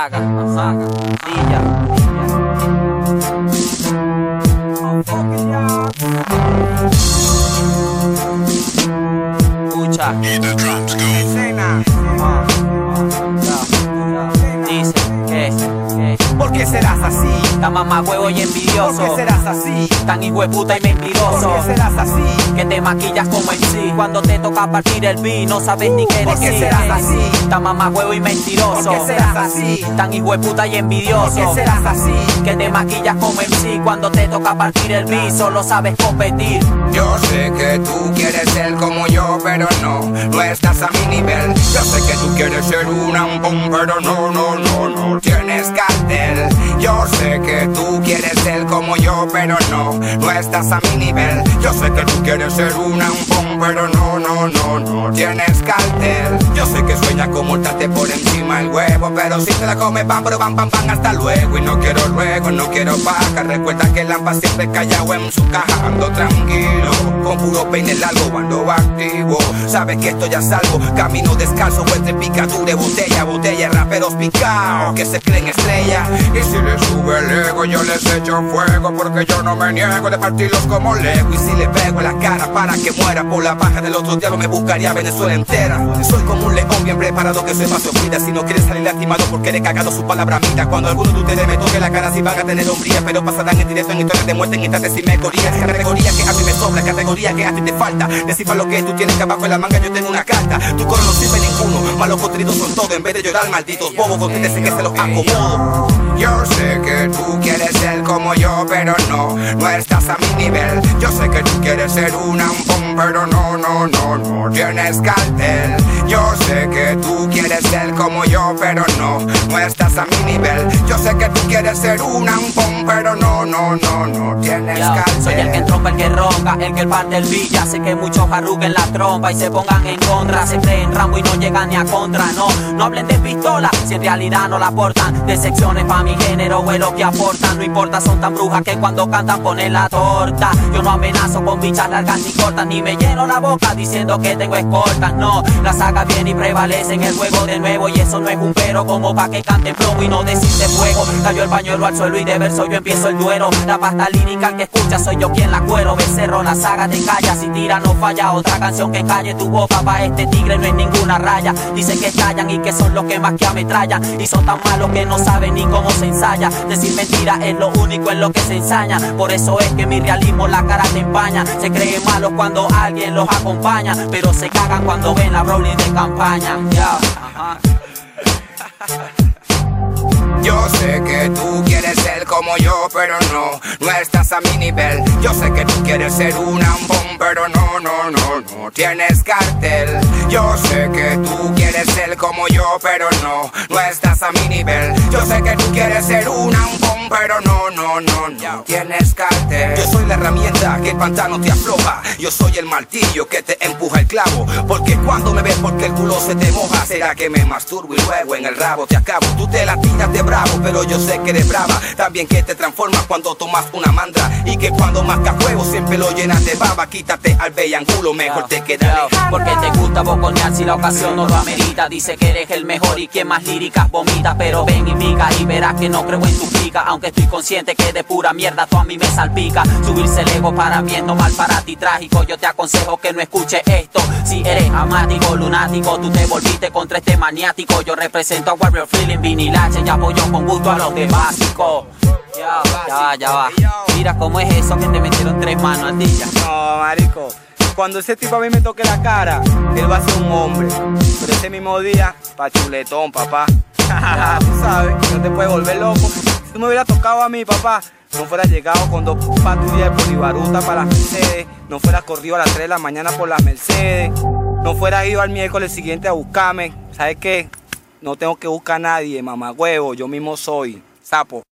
saga, Dilla. Escucha. Escena. Dice que ¿Por qué serás así? tan mamagüevo y envidioso, ¿Por qué serás así? tan hijueputa y ¿Por mentiroso, qué serás así? que te maquillas como en sí. Cuando te toca partir el beat no sabes ni qué ¿Por qué decir. serás así? Tan mamagüevo y mentiroso, ¿Por qué serás así? tan hijueputa y ¿Por envidioso, qué serás así? que te maquillas como en sí. Cuando te toca partir el beat solo sabes competir. Yo sé que tú quieres ser como yo, pero no estás a mi nivel. Yo sé que tú quieres ser un ampón, pero no tienes cartel. Yo sé que tú quieres ser como yo, pero no estás a mi nivel. Yo sé que tú quieres ser un ampón, pero no tienes cartel. Yo sé que sueñas con montarte por encima el huevo, pero si te la comes van, pero van, hasta luego. Y no quiero luego, no quiero paja. Recuerda que el Lampa siempre callado en su caja. Ando tranquilo, con puro peine largo, ando activo. Sabes que estoy a salvo, camino descalzo entre picadura de botella, raperos picados que se creen estrella. Y si les sube el ego, yo les echo fuego, porque yo no me niego de partirlos como Lego. Y si le pego en la cara para que muera por la paja del otro diablo, me buscaría Venezuela entera. Soy como un león bien preparado que se paso cuida. Si no quieres salir lastimado porque le he cagado su palabra mira. Cuando alguno de ustedes me toque la cara si van a tener hombría, pero pasarán en directo en historias de muerte en instantes y mejorías. Categoría que a mí me sobra, categoría que a ti te falta. Descifra lo que tú tienes que abajo en la manga yo tengo una carta. Tu coro no sirve ninguno, malos cotridos son todo. En vez de llorar malditos bobos, conténtense que se los acomodo. Yo sé que tú quieres ser como yo, pero no estás a mi nivel. Yo sé que tú quieres ser un ampón, pero no tienes cartel. Yo sé que tú quieres ser como yo, pero no estás a mi nivel. Yo sé que tú quieres ser un ampón, pero no tienes cartel. Soy el que entrompa, el que ronca, el que parte el villa. Sé que muchos arruguen la trompa y se pongan en contra. Se creen Rambo y no llegan ni a contra. No hablen de pistola si en realidad no la portan. De secciones pa' mi género o es lo que aportan. No importa, son tan brujas que cuando cantan ponen la torta. Yo no amenazo con bichas largas ni cortas, ni me lleno la boca diciendo que tengo escoltas. No, la saga viene y prevalece en el juego de nuevo. Y eso no es un pero como pa' que canten plomo y no decirte fuego. Cayó el pañuelo al suelo y de verso yo empiezo el duelo. La pasta lírica que escucha soy yo quien la cuero. Becerro, la saga te calla, si tira no falla. Otra canción que calle tu boca, pa' este tigre no es ninguna raya. Dicen que callan y que son los que más que ametrallan. Y son tan malos que no saben ni cómo se ensaya. Decir mentira es lo único en lo que se ensaña. Por eso es que mi realismo la cara te empaña. Se creen malos cuando alguien los acompaña, pero se cagan cuando ven la Broly de campaña. Yo sé que tú quieres ser como yo, pero no estás a mi nivel. Yo sé que tú quieres ser un ampón, pero no tienes cartel. Yo sé que tú quieres ser como yo, pero no estás a mi nivel. Yo sé que tú quieres ser un ampón, pero no tienes cartel. Yo soy la herramienta que el pantano te afloja. Yo soy el martillo que te empuja el clavo. Porque cuando me ves porque el culo se te moja, será que me masturbo y luego en el rabo te acabo. Tú te la tiras de bravo, pero yo sé que eres brava. También que te transformas cuando tomas una mandra. Y que cuando mascas huevo siempre lo llenas de baba. Quítate al bellanculo, mejor te queda. Porque te gusta boconear si la ocasión no lo amerita. Dice que eres el mejor y quien más líricas vomita. Pero ven y pica y verás que no creo en tu pica. Aunque estoy consciente que de pura mierda tú a mí me salpica. Subirse el ego para mí es no mal para ti trágico. Yo te aconsejo que no escuches esto. Si eres amático, lunático, tú te volviste contra este maniático. Yo represento a Warrior Feeling, Vinil H y apoyo con gusto a los de básico. Ya va. Mira cómo es eso que te metieron 3 manos a ti ya. No, marico. Cuando ese tipo a mí me toque la cara, él va a ser un hombre. Pero ese mismo día, pa' chuletón, papá. Tú sabes, no te puedes volver loco. Si tú me hubieras tocado a mí, papá, no fueras llegado con 2 patrullas de Polibaruta para las Mercedes. No fueras corrido a las 3 de la mañana por las Mercedes. No fueras ido al miércoles siguiente a buscarme. ¿Sabes qué? No tengo que buscar a nadie, mamagüevo. Yo mismo soy sapo.